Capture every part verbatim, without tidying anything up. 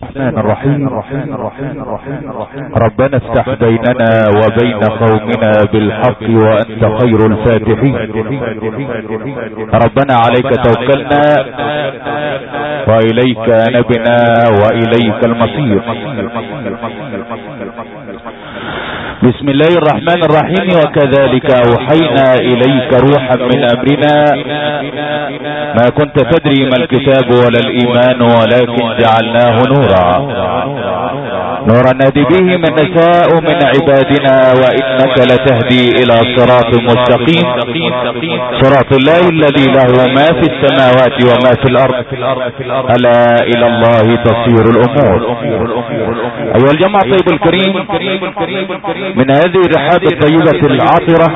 الرحمن الرحيم. ربنا افتح بيننا وبين قومنا بالحق وأنت خير الفاتحين. ربنا عليك توكلنا وإليك نبنا وإليك المصير. بسم الله الرحمن الرحيم. وكذلك أوحينا إليك روحا من أمرنا ما كنت تدري ما الكتاب ولا الإيمان ولكن جعلناه نورا نورا نهدي به من نشاء من عبادنا وإنك لتهدي إلى صراط مستقيم صراط الله الذي له ما في السماوات وما في الأرض ألا إلى الله تصير الأمور. أيها الجماعة الطيب الكريم، من هذه الرحاب الطيبة العطرة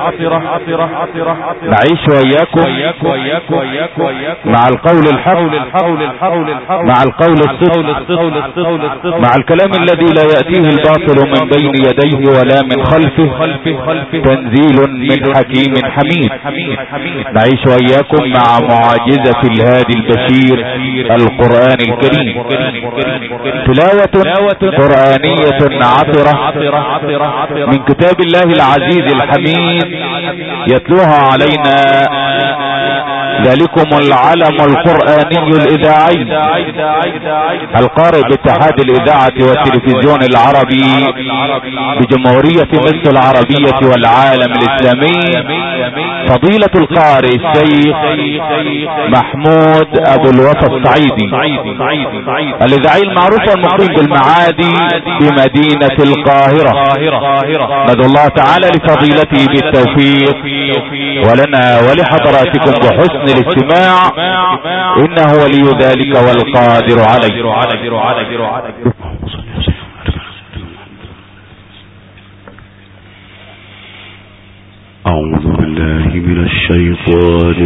نعيش وإياكم مع القول الحق، مع القول الصدق، مع الكلام الذي لا يأتيه الباطل من بين يديه ولا من خلفه، تنزيل من حكيم حميد. نعيش وإياكم مع معجزة الهادي البشير القرآن الكريم، تلاوة قرآنية عطرة من كتاب الله العزيز الحميد يتلوها علينا ذلكم العلم القرآني الإذاعي القارئ باتحاد الإذاعة والتلفزيون العربي بجمهورية مصر العربية والعالم الإسلامي، فضيلة القارئ الشيخ محمود أبو الوفا الصعيدي الإذاعي المعروف والمقيم بالمعادي بمدينة القاهرة. ندعو الله تعالى لفضيلته بالتوفيق ولنا ولحضراتكم بحسن الاستماع، إنه ولي ذلك والقادر عليه. أعوذ بالله من الشيطان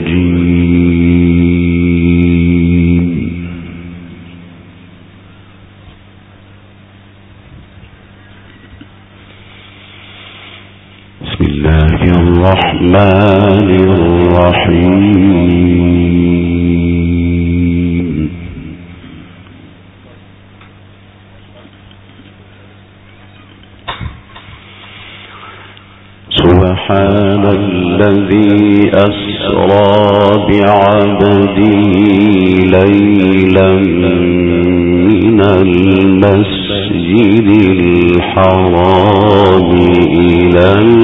الرجيم. بسم الله الرحمن الرحيم. سبحان الذي أسرى بعبده ليلا من المسجد الحرام إلى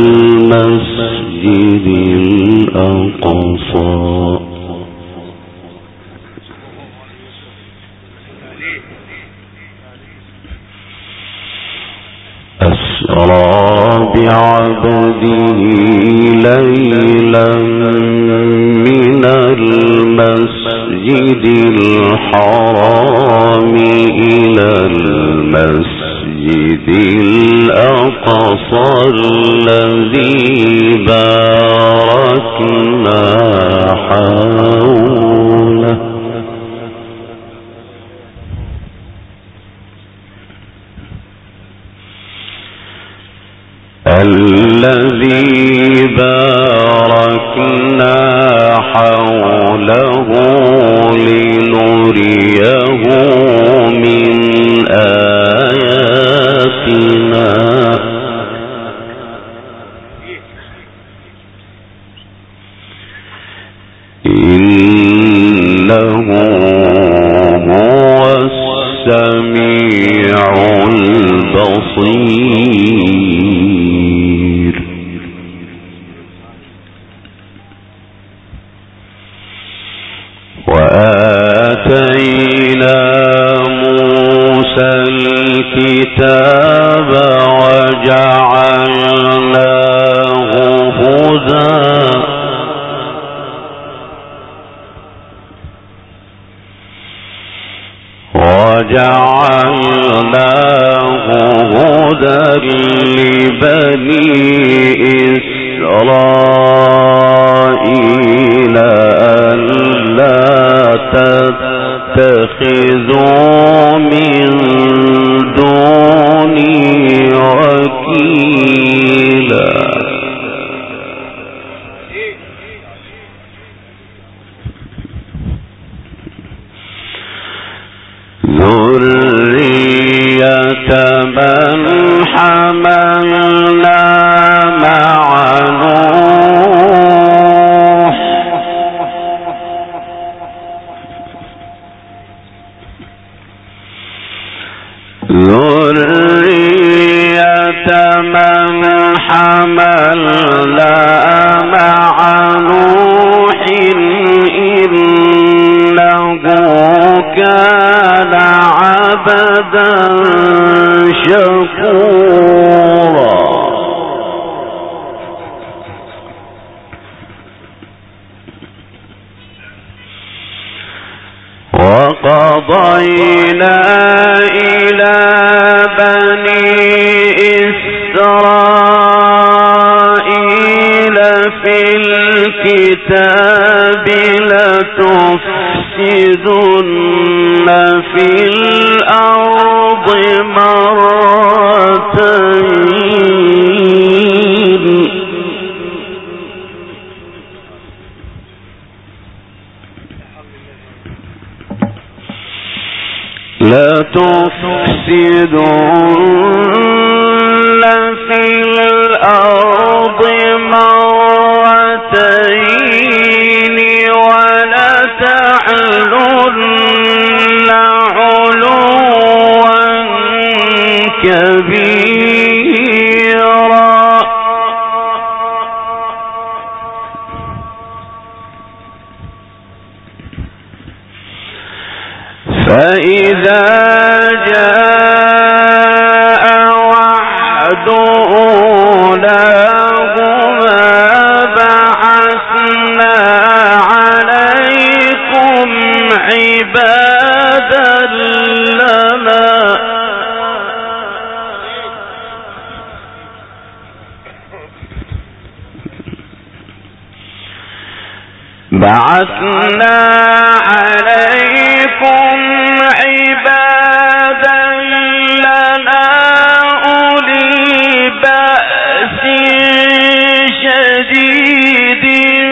المسجد الأقصى أسرى بعبده ليلا من المسجد الحرام إلى المسجد الأقصى الذي باركنا حوله الذي باركنا حوله لنريه من آياتنا إنه هو السميع البصير. وآتينا موسى الكتاب وجعلناه هدى وجعلناه هدى لبني إسرائيل ألا تتخذوا من دوني وكيلا. ذرية ذرية من حملنا مع نوح إنه كان عبدا شكورا. وقضينا إلى بني إسرائيل في الكتاب لتفسدن في الأرض مرتين لتفسدن في الأرض مرتين ولتعلن علوا كبيرا. فإذا جاء وعد أولاهما بعثنا عليكم عبادا لنا بعثنا عليكم عبادا لنا أولي بأس شديد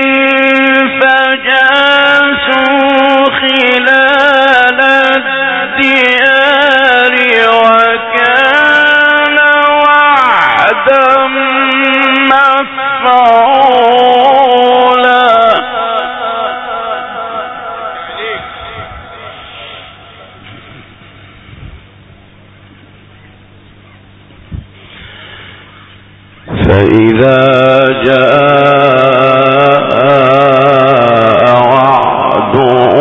فجاسوا خلال الديار وكان وعدا مفعولا. فإذا جاء وعد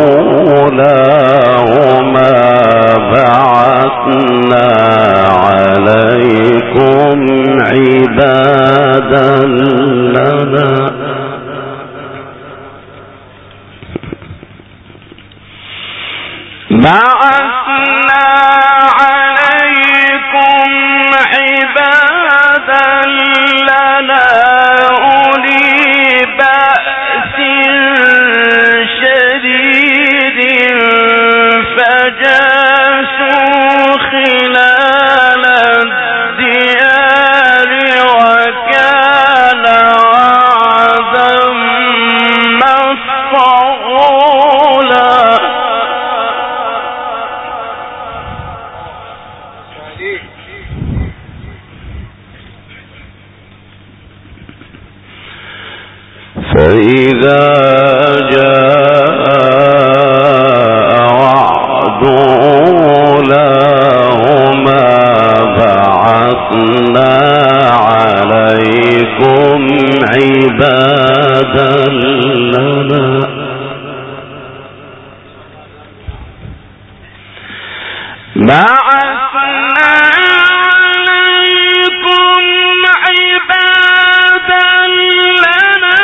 أولاهما بعثنا عليكم عبادا لنا بعثنا عليكم عبادا لنا أولي بأس شديد فجاسوا خلال الديار وكان وعدا مفعولا. فإذا جاء وعد أولاهما بعثنا عليكم عبادا لنا بعثنا عليكم عبادا لنا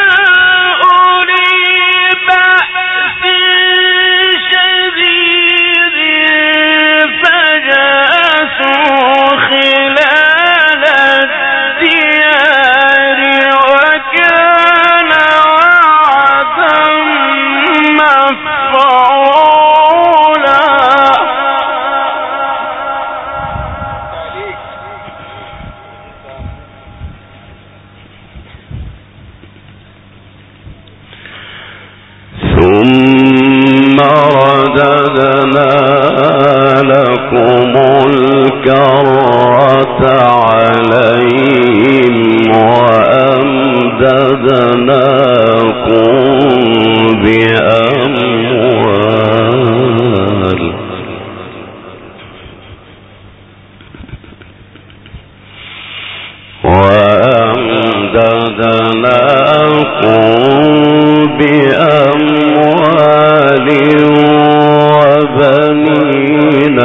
ثم رددنا لكم الكرة عليهم وأمددناكم بأموال. وبنين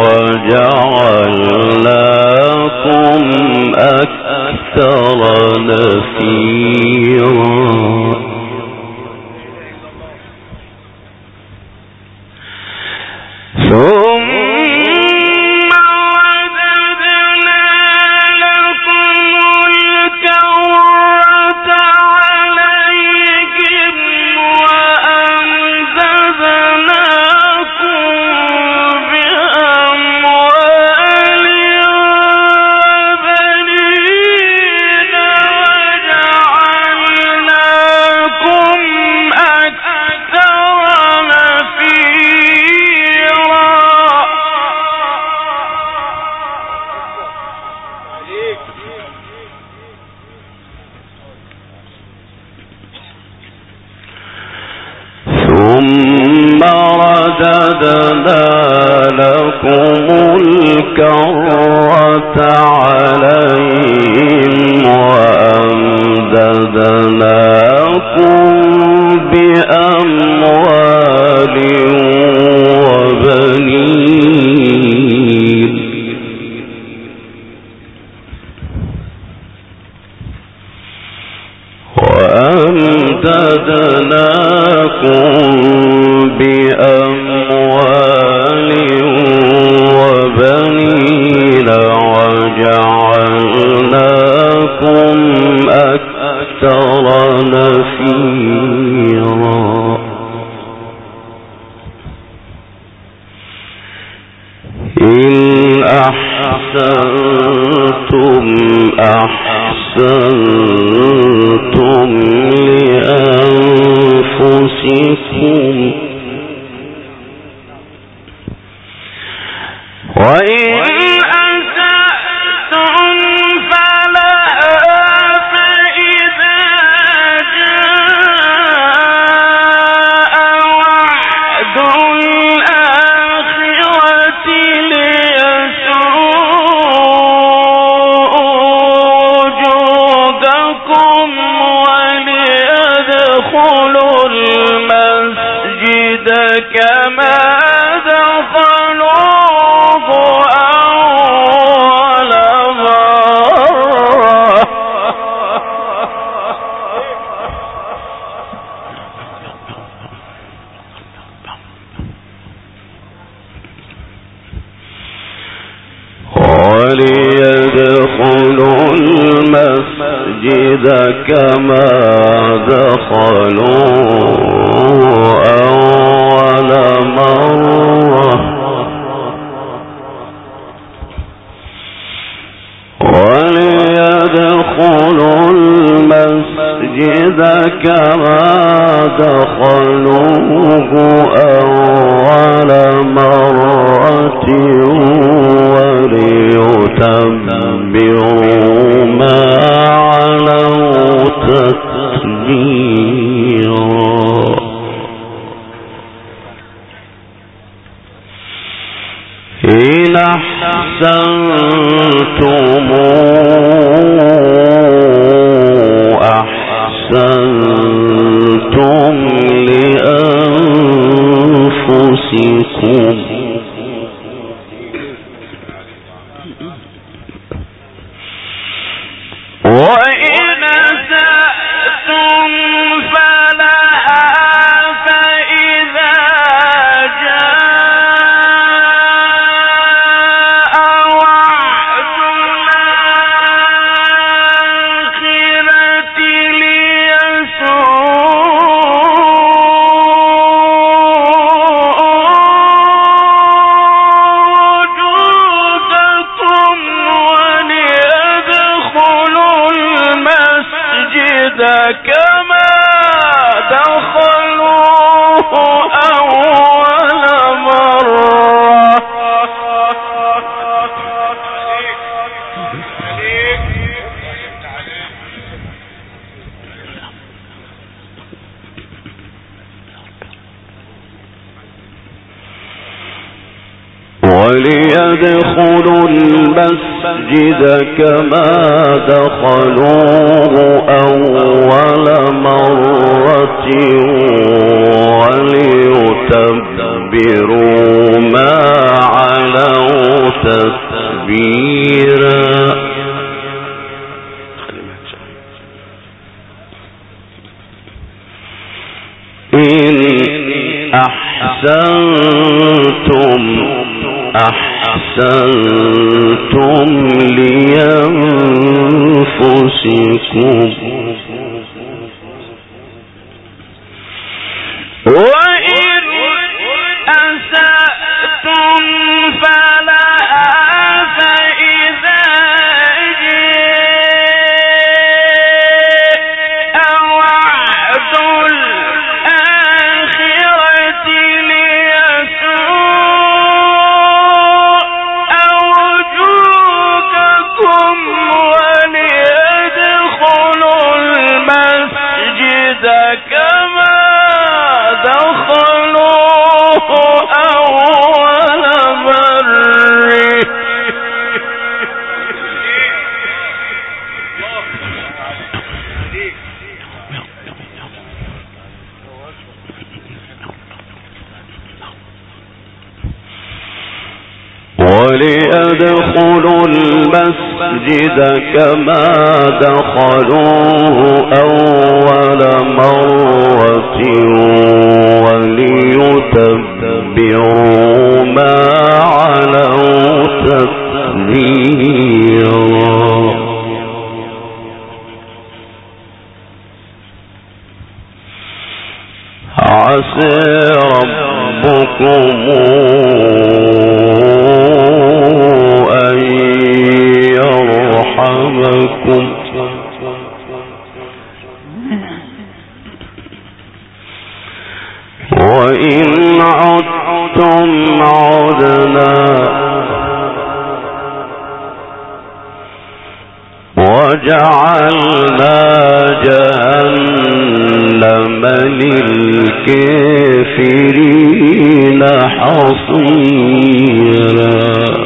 وجعلناكم أكثر نفيرا كما دخلوا أول مرة وليدخلوا المسجد كما دخلوه أول مرة وليتبروا ما تتبيرا إن أحسنتم أحسنتم لأنفسكم وإن أسأتم فلها فإذا جاء وعد الآخرة كما دخلوه أول مرة وليدخلوا المسجد كما دخلوه أول مرة وليتبروا كبيرا. إن أحسنتم أحسنتم لأنفسكم وإن أسأتم فلها فإذا جاء وعد الآخرة ليسوء وجوهكم وليدخلوا المسجد كما دخلوه أول مرة. وليدخلوا المسجد كما دخلوه أول مرة وليتبروا ما علوا تتبيرا. عسى ربكم أن يرحمكم وإن عدتم عدنا وجعلنا جهنم للكافرين حصيرا.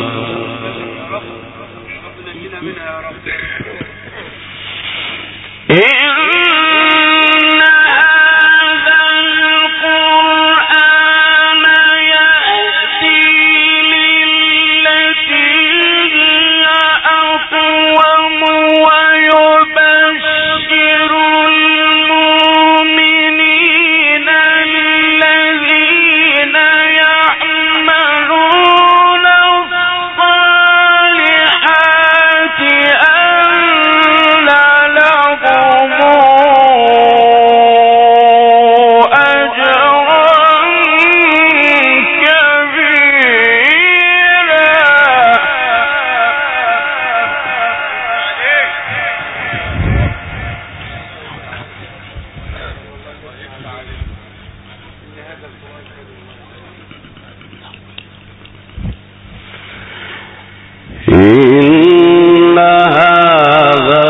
إن هذا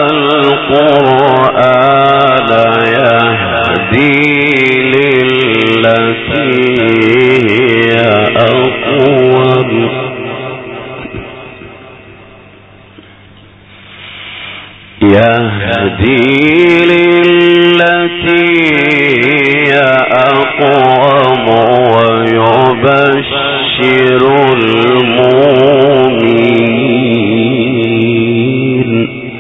القرآن يهدي للتي هي أقوم يهدي للتي هي أقوم ويبشر المؤمنين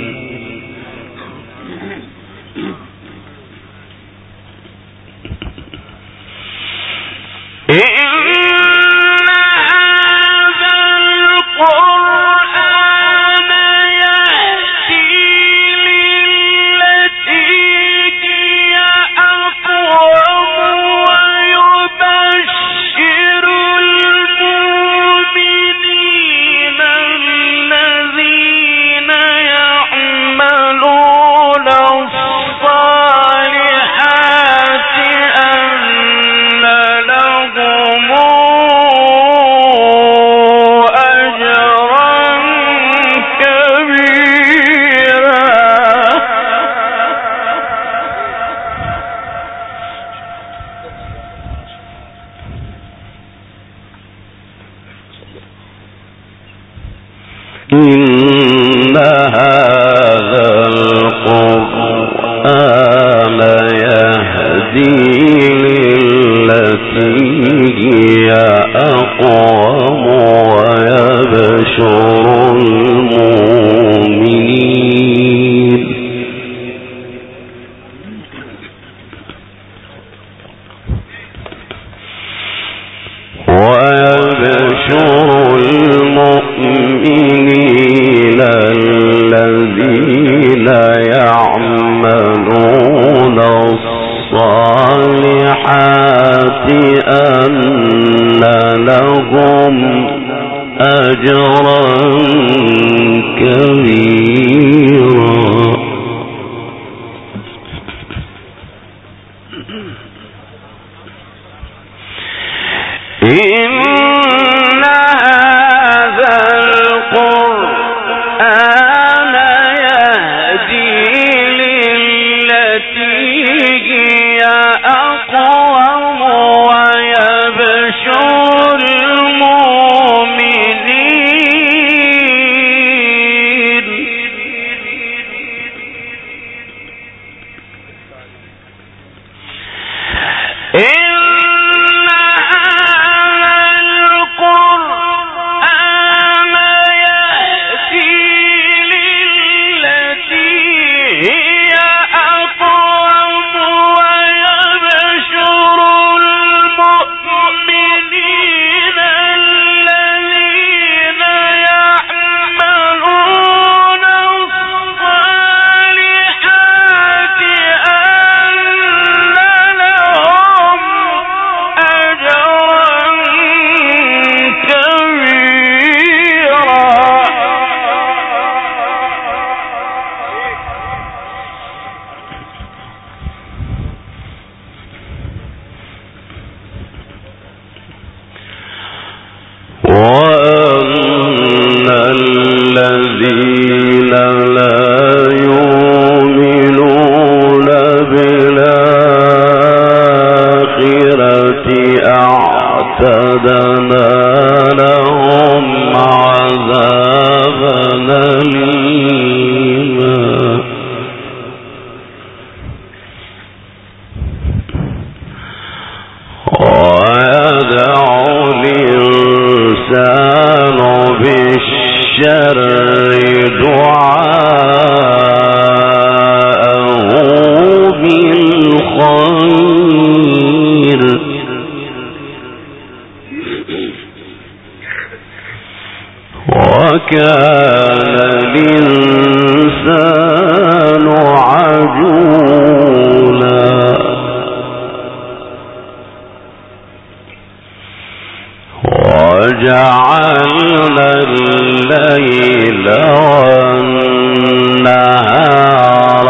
إن هذا القرآن يهدي للتي هي أقوم ويبشر أن لهم أجرا كبيرا. إن هذا القرآن يهدي للتي هي أقوم ويبشر المؤمنين وكان الإنسان عجولا. وجعلنا الليل والنهار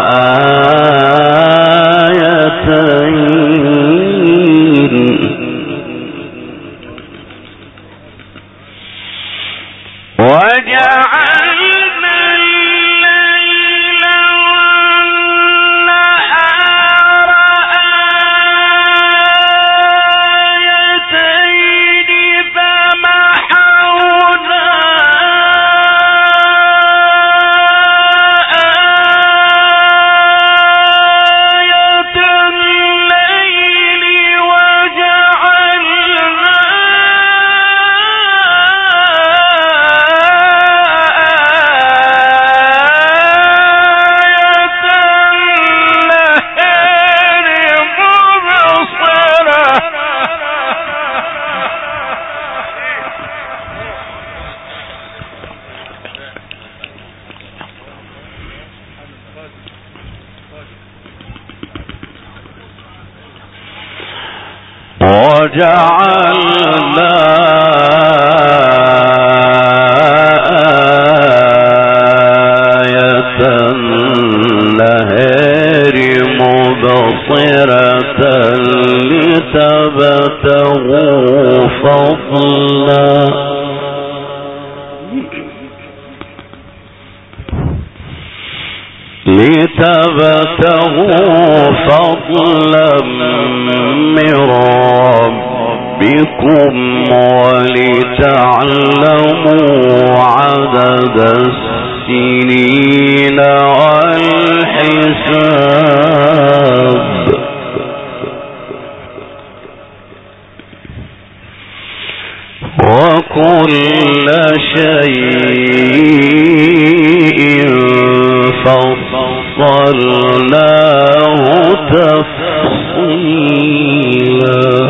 آيتين وجعلنا الليل والنهار آيتين فمحونا آية الليل وجعلنا وجعلنا آية النهار مبصرة لتبتغوا فضلا لتبتغوا فضلا من ربكم ولتعلموا عدد السنين والحساب وكل شيء فصلناه تفصيلا.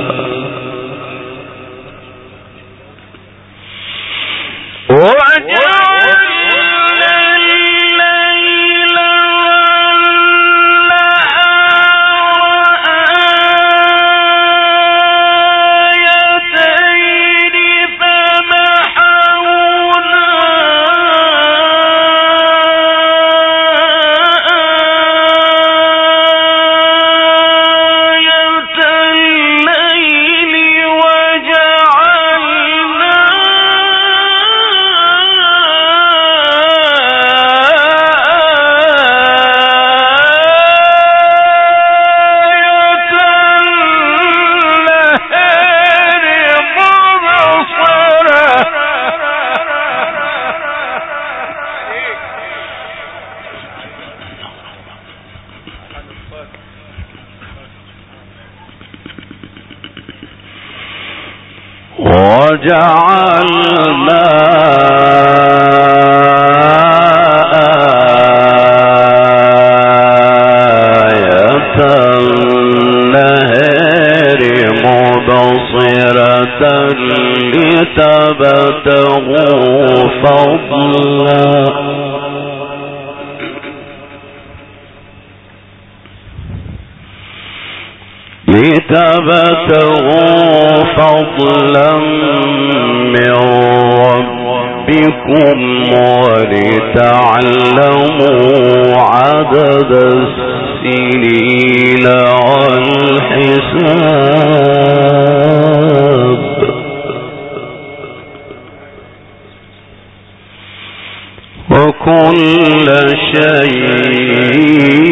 وجعلنا آية النهار مبصرة لتبتغوا فضلا لتبتغوا فضلا من ربكم ولتعلموا عدد السنين والحساب وكل شيء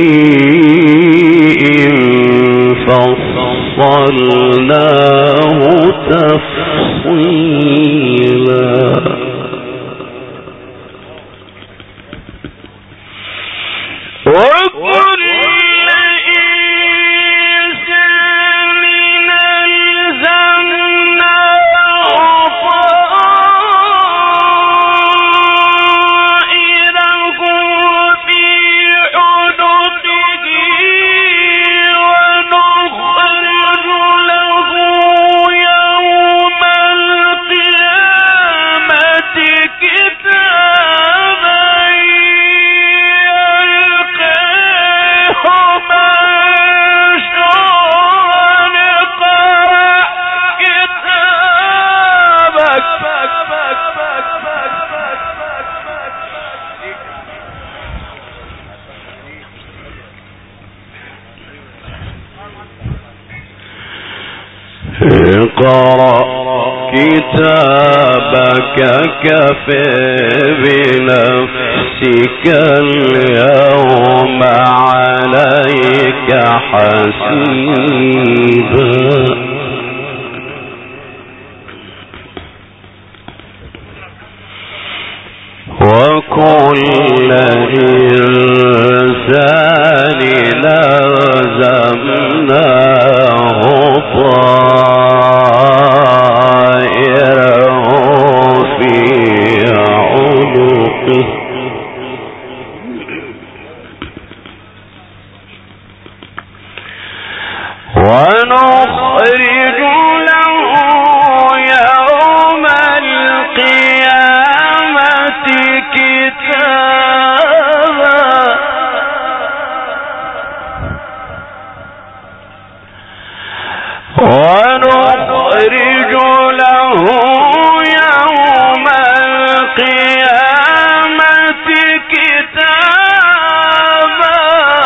فصلناه تفصيلا وكل إنسان ألزمناه طائره في عنقه ونخرج له يوم القيامة كتابا يلقاه منشورا اقرأ كتابك اقرأ كتابك كفى بنفسك اليوم عليك حسيبا وكل إنسان لازمناه طائره في عنقه ونخرج له يوم القيامة كتابا ونخرج له يوم القيامة كتابا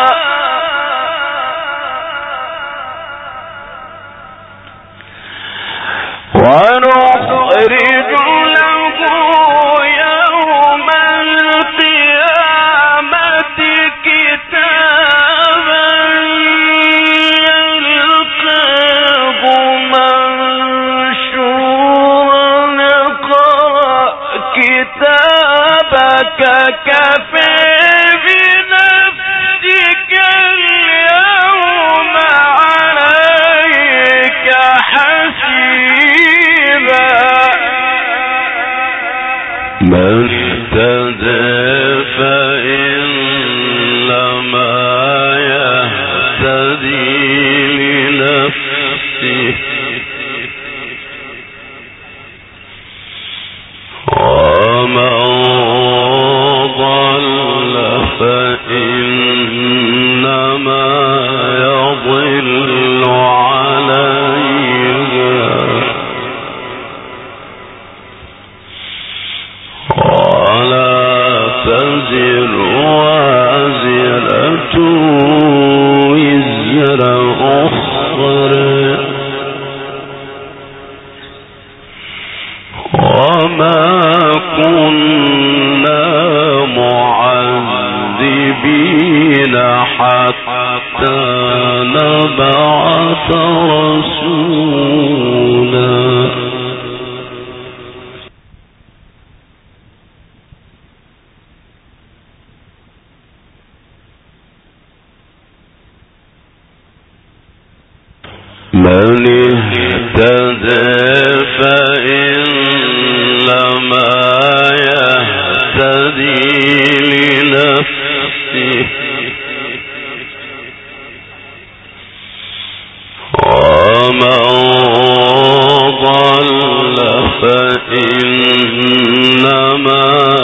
ونخرج له يوم القيامة كتابا يلقاه منشورا اقرأ كتابك كفى بنفسك اليوم عليك حسيبا من اهتدى فإنما يهتدي لنفسه ومن ضل فإنما يضل عليها ولا تزر وازرة وزر أخرى وما كنا معذبين حتى نبعث رسولا من فإنما يهتدي لنفسه ومن ضل فإنما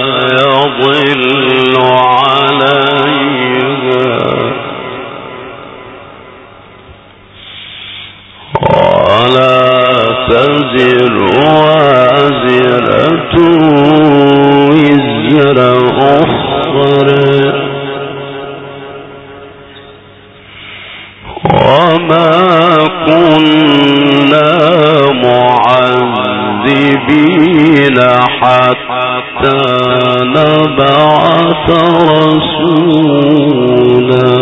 يضل عليها ولا تزر وازرة وزر أخرى وما كنا معذبين حتى نبعث رسولا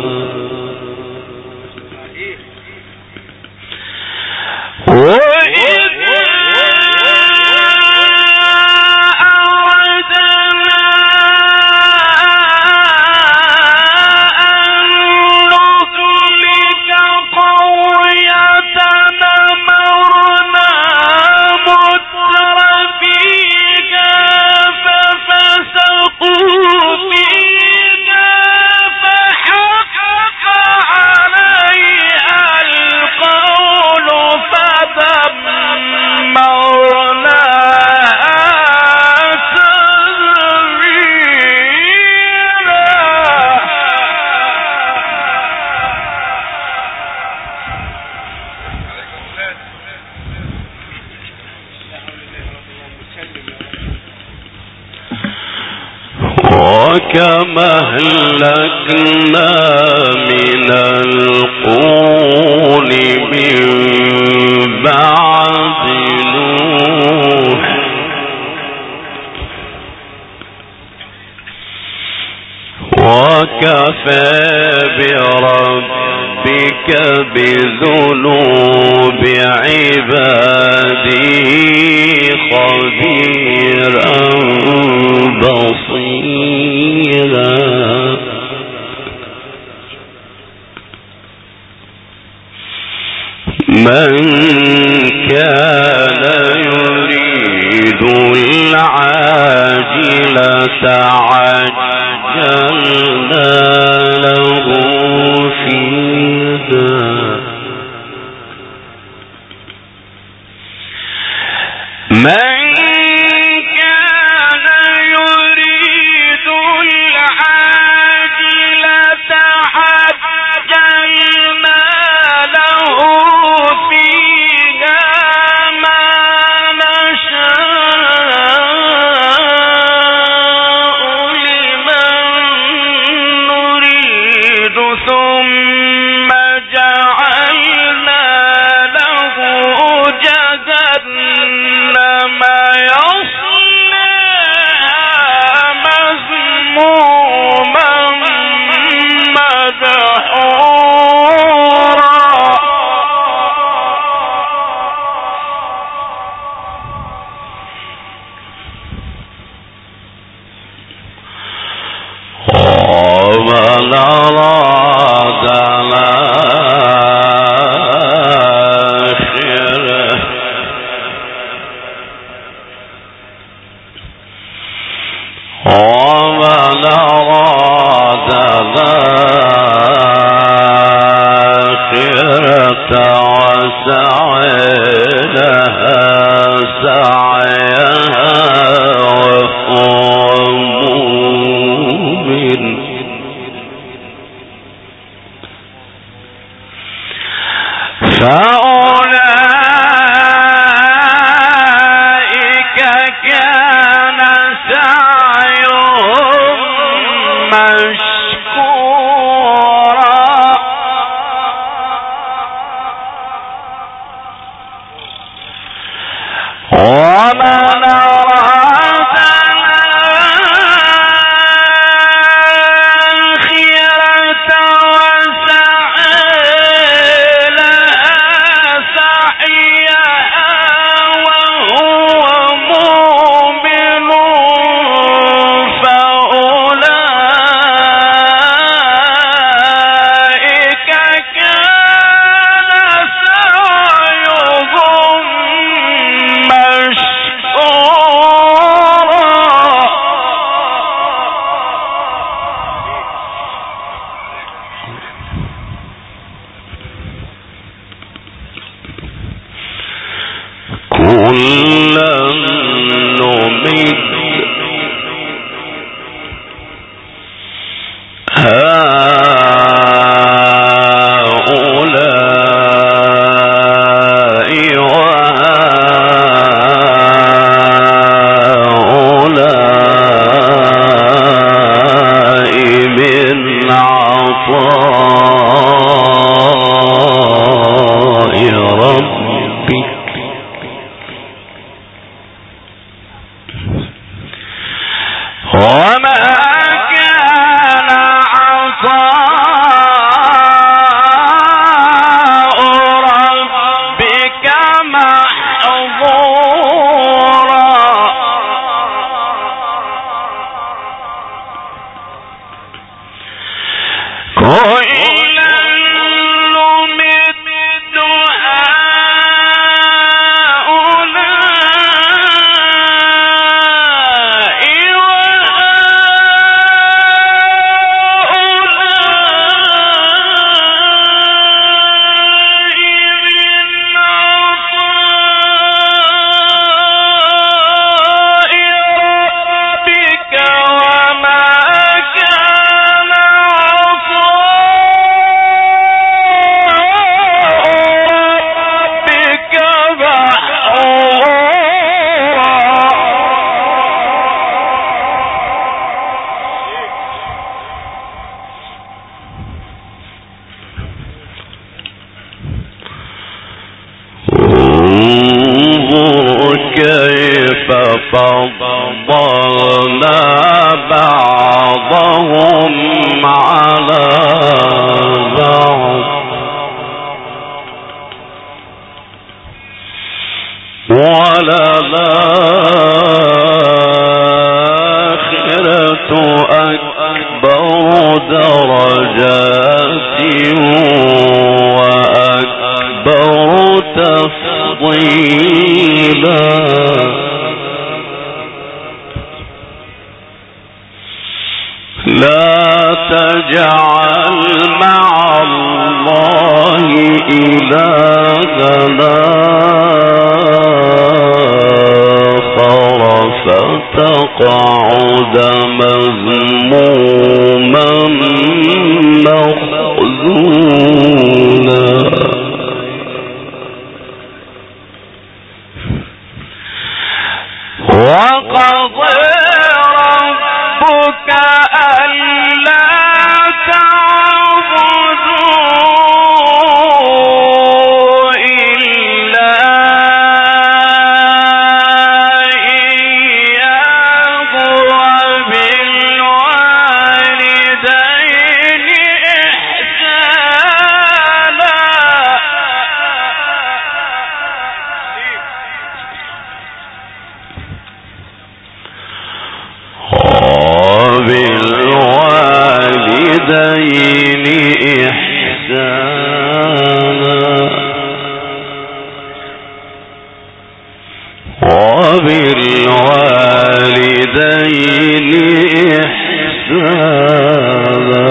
وكما أهلكنا من القرون من بعد نوح وكفى بربك بذنوب عباده خبيرا بصيرا من كان يريد العاجلة عجلنا له فيها من كان سعيهم فضلنا بعضهم على بعض وللآخرة أكبر درجات وأكبر تفضيلا. لا تجعل مع الله إلهنا آخر فتقعد مذموما مخذولا. وقضى ربك ألا تعبدوا إلا إياه وبالوالدين إحسانا. وبالوالدين إحسانا وبالوالدين إحسانا.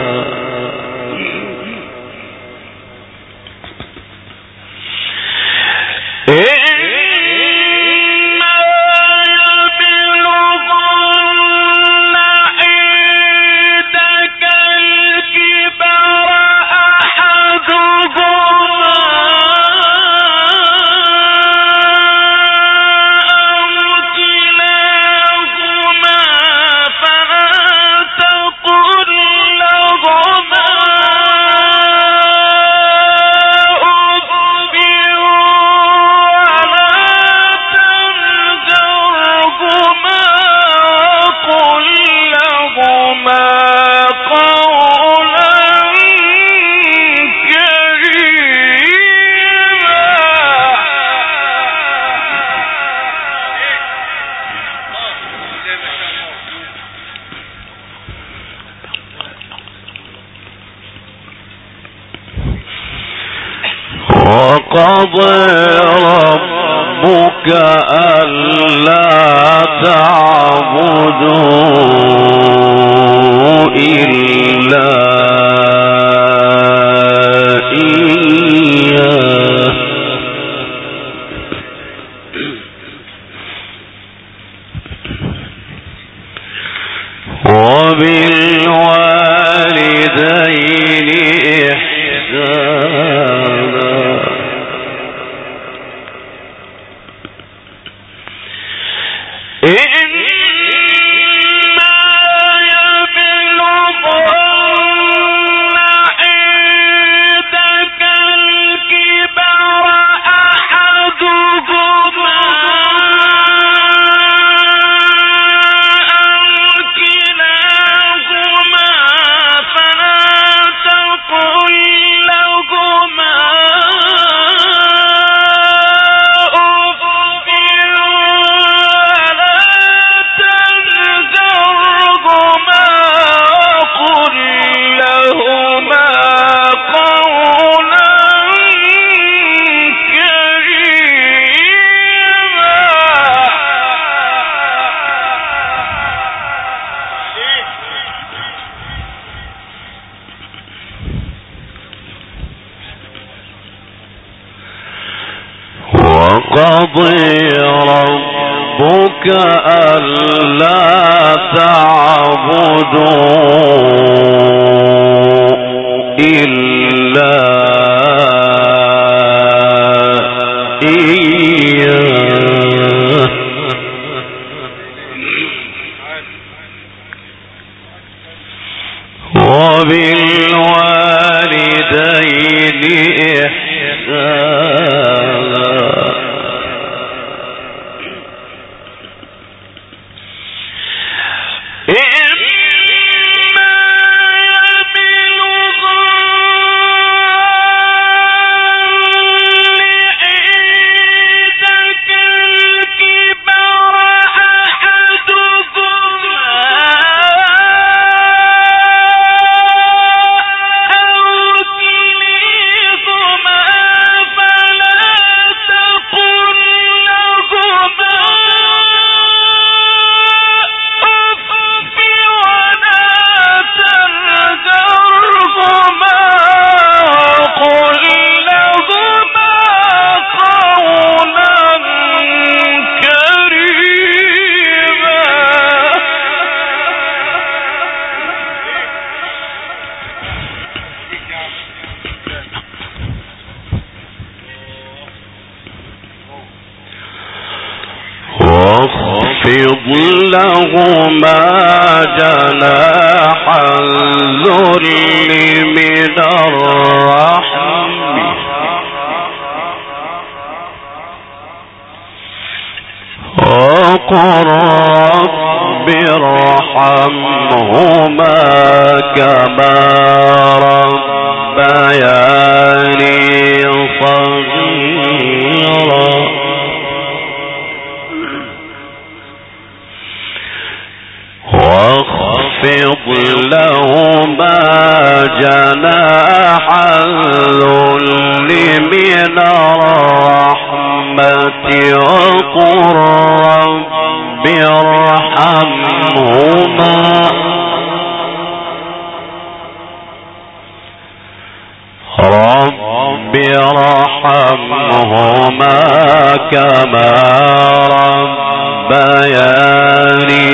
وقضى ربك ألا تعبدوا إلا إياه وبالوالدين إحسانا وقضي ربك ألا تعبدوا إلا إياه وبالوالدين إحسانا واخفض لهما جناح الذل من الرحم وقل رب ارحمهما كما ربياني صغيرا واخفض لهما جناح الذل من الرحمة وقل رب ارحمهما رب ارحمهما كما ربياني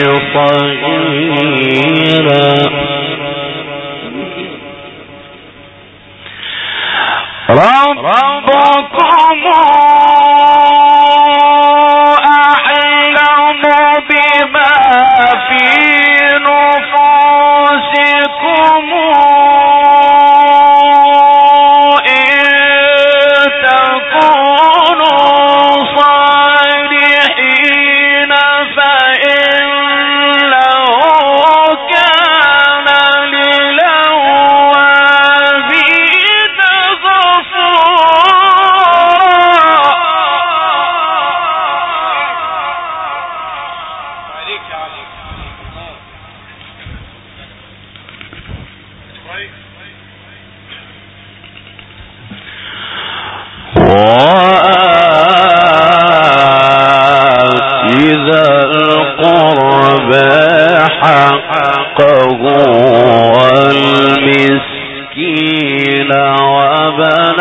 صغيرا ربكم أعلم بما في نفوسكم إن تكونوا صالحين فإنه كان للأوابين حقه والمسكين وابن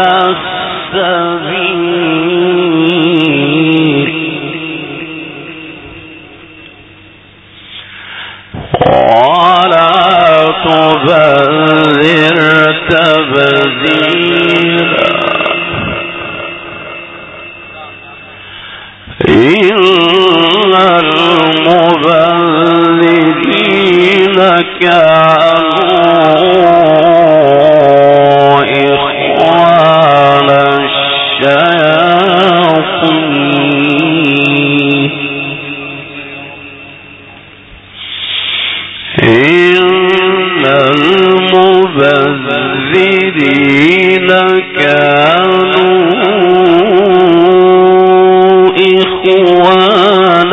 السبيل تبذر تبذيرا إن المبذرين كانوا إخوان الشياطين إن المبذرين كانوا إخوان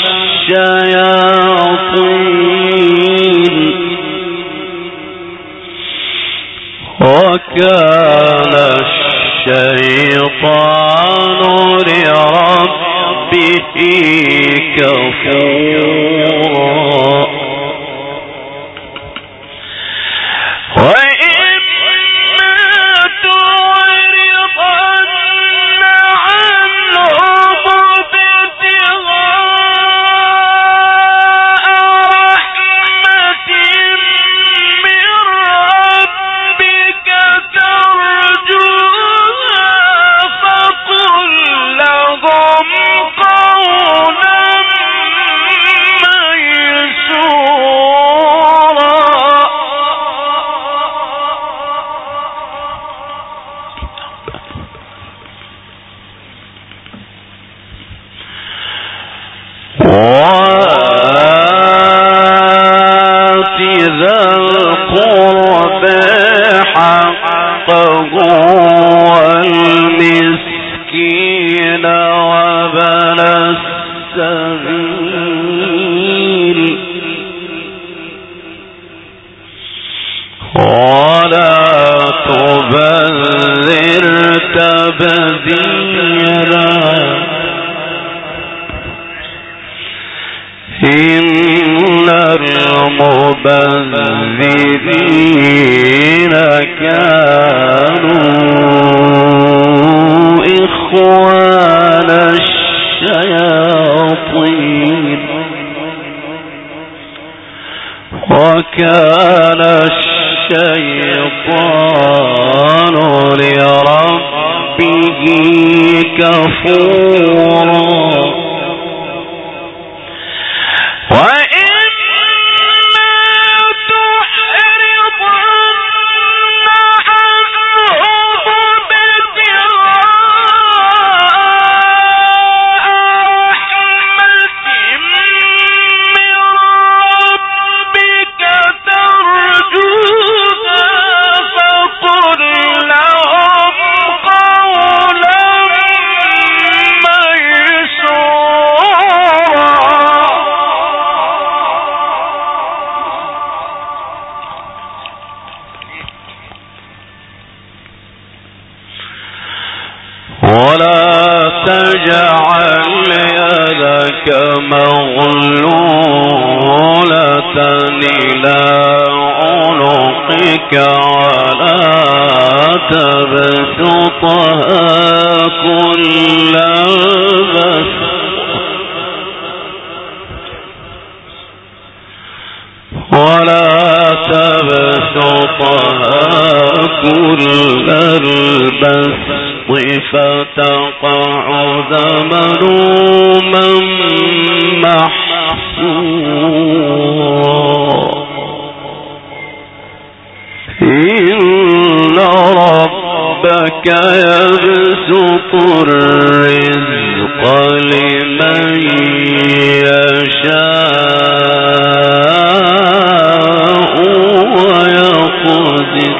الشياطين وكان الشيطان لربه كفورا والمسكين وابن السبيل ولا تبذر تبذيرا إن المبذرين كانوا إخوان الشياطين وكان الشيطان لربه كفورا ولا تجعل يدك مغلولة إلى عنقك ولا تبسطها كل البسط ولا تبسطها كل البسط فتقعد ملوما محسورا إن ربك يبسط الرزق لمن يشاء ويقدر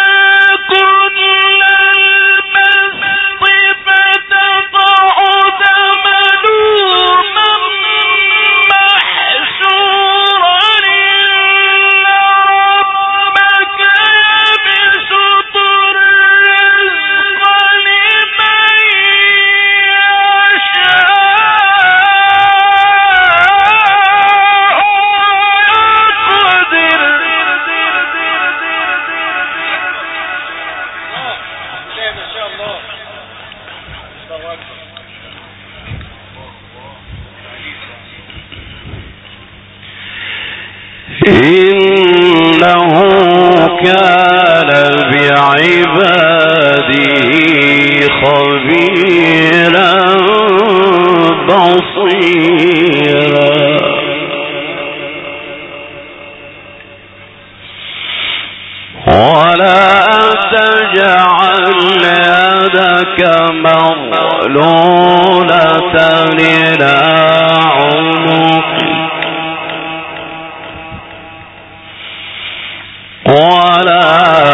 فتقعد إنه كان بعباده خبيرا بصيرا ولا تجعل يدك مغلولة إلى عنقك ولا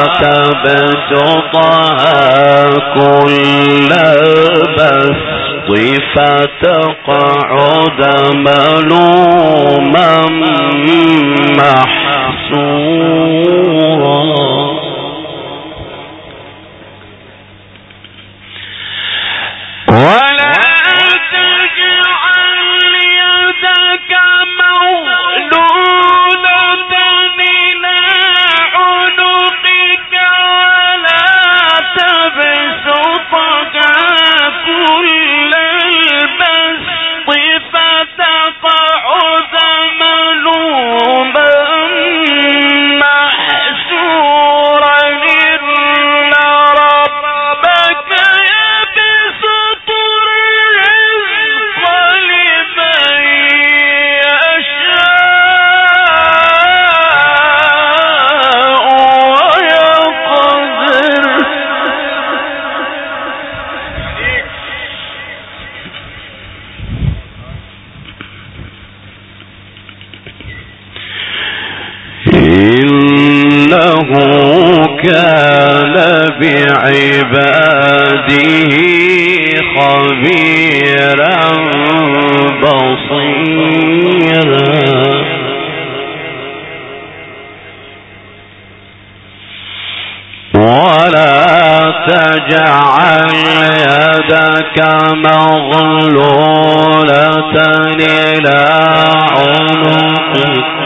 تبسطها كل البسط فتقعد ملوما محسورا ولا تجعل يدك مغلولة إلى عنقك ولا تبسطها كل البسط فتقعد ملوما محسورا إن ربك يبسط الرزق لمن يشاء ويقدر إنه كان بعباده خبيرا بصيرا ولا تجعل يدك مغلولة إلى عنقك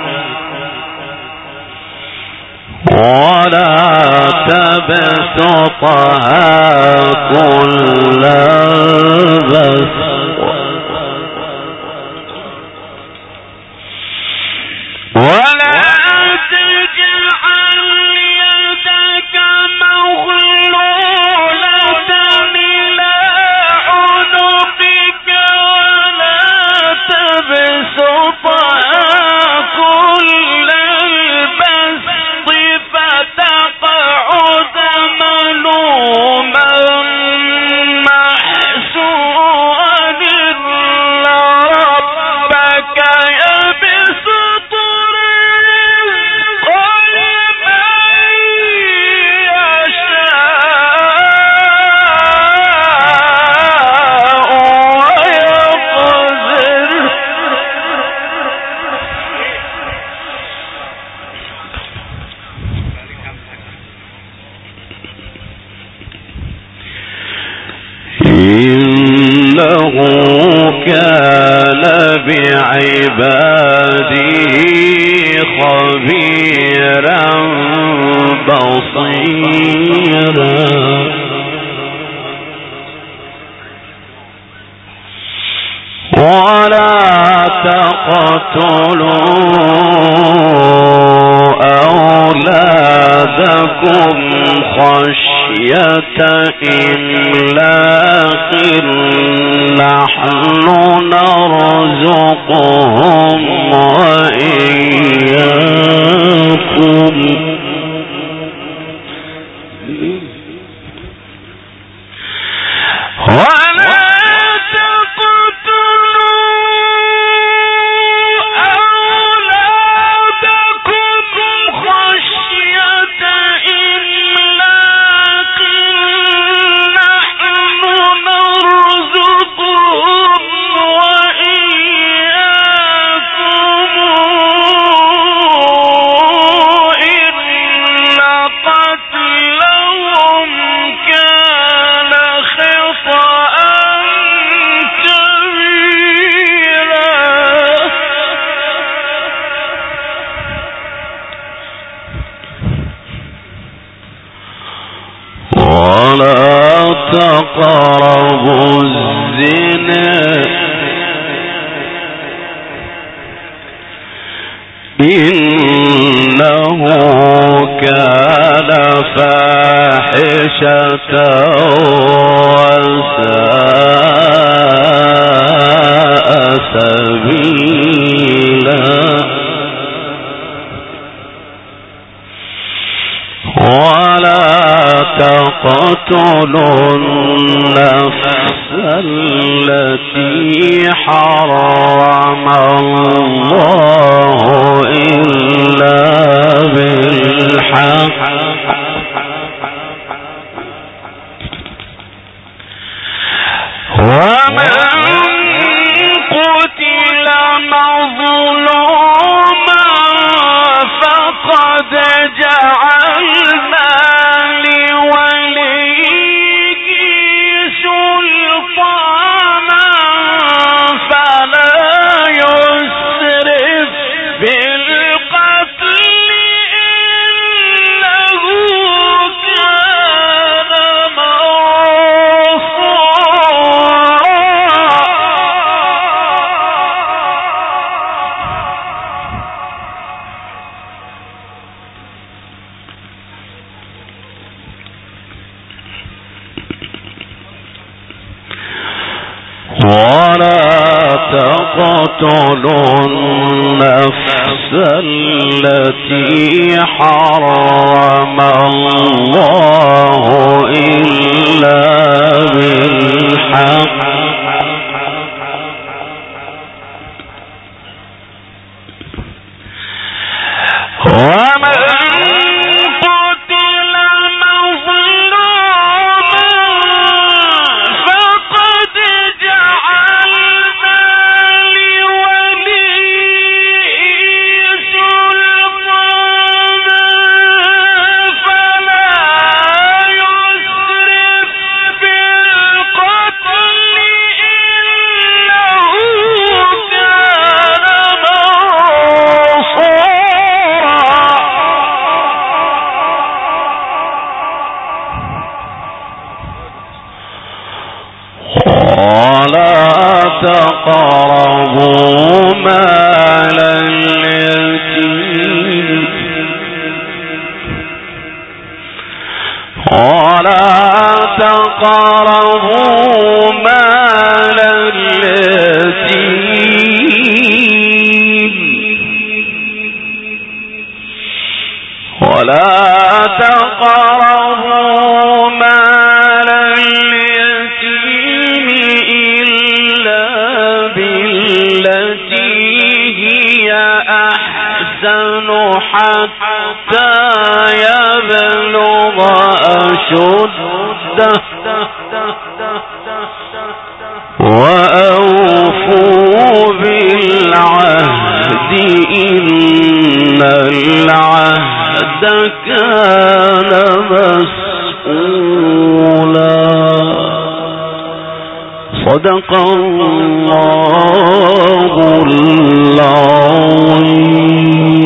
ولا تبسطها كل البسط ولا تجعل يدك مغلولة إلى عنقك ولا تبسطها كل البسط فتقعد ملوما محسورا إن ربك يبسط الرزق لمن يشاء ويقدر إنه كان بعباده خبيرا بصيرا ولا تقتلوا أولادكم خشية إملاق نحن نرزقهم وإياكم ولا الزنا إنه كان فاحشة وساء سبيلا ولا تقتلوا النفس التي حرم الله إلا بالحق ومن قتل مظلوما فقد جعلنا لوليه سلطانا فلا يسرف بالقتل إنه كان ولا تقتلوا النفس التي حرم الله إلا بالحق ومن قتل مظلوما فقد جعلنا لوليه سلطانا فلا يسرف بالقتل إنه كان ولا تقربوا مال اليتيم ولا تقربوا مال اليتيم ولا تقربوا مال اليتيم إلا بالتي هي أحسن حتى يبلغ أشده وأوفوا بالعهد إن العهد كان مسؤولا صدق الله العظيم.